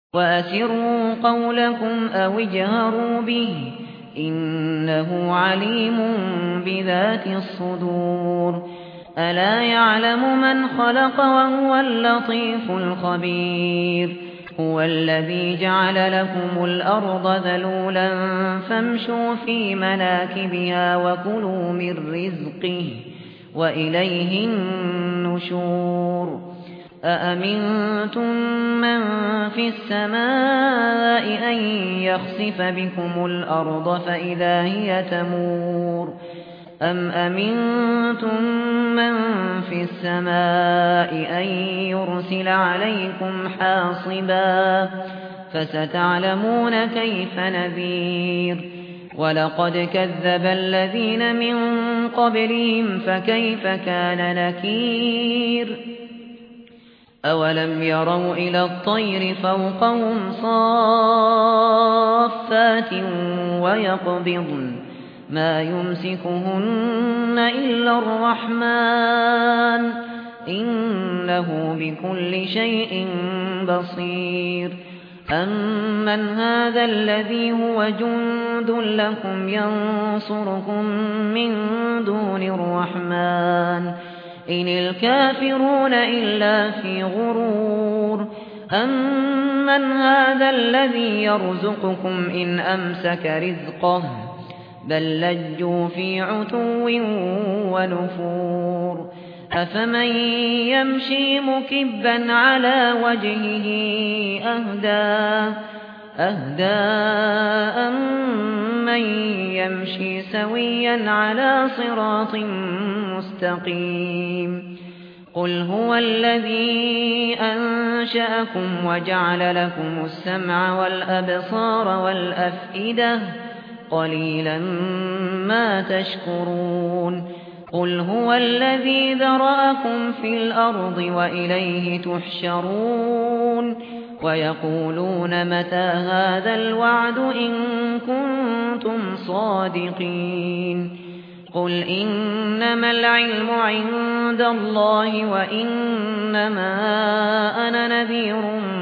وأسروا قولكم أو اجهروا به إنه عليم بذات الصدور ألا يعلم من خلق وهو اللطيف الخبير هو الذي جعل لكم الأرض ذلولا فامشوا في مناكبها وكلوا من رزقه وإليه النشور أأمنتم من في السماء أن يخسف بكم الأرض فإذا هي تمور أم أمنتم من في السماء أن يرسل عليكم حاصبا فستعلمون كيف نذير ولقد كذب الذين من قبلهم فكيف كان نكير أولم يروا إلى الطير فوقهم صافات ويقبضن ما يمسكهن إلا الرحمن إنه بكل شيء بصير أمن هذا الذي هو جند لكم ينصركم من دون الرحمن إن الكافرون إلا في غرور أمن هذا الذي يرزقكم إن أمسك رزقه بل لجوا في عتو ونفور أفمن يمشي مكبا على وجهه أهدى أمن يمشي سويا على صراط مستقيم قل هو الذي أنشأكم وجعل لكم السمع والأبصار والأفئدة قليلا ما تشكرون قل هو الذي ذرأكم في الأرض وإليه تحشرون ويقولون متى هذا الوعد إن كنتم صادقين قل إنما العلم عند الله وإنما أنا نذير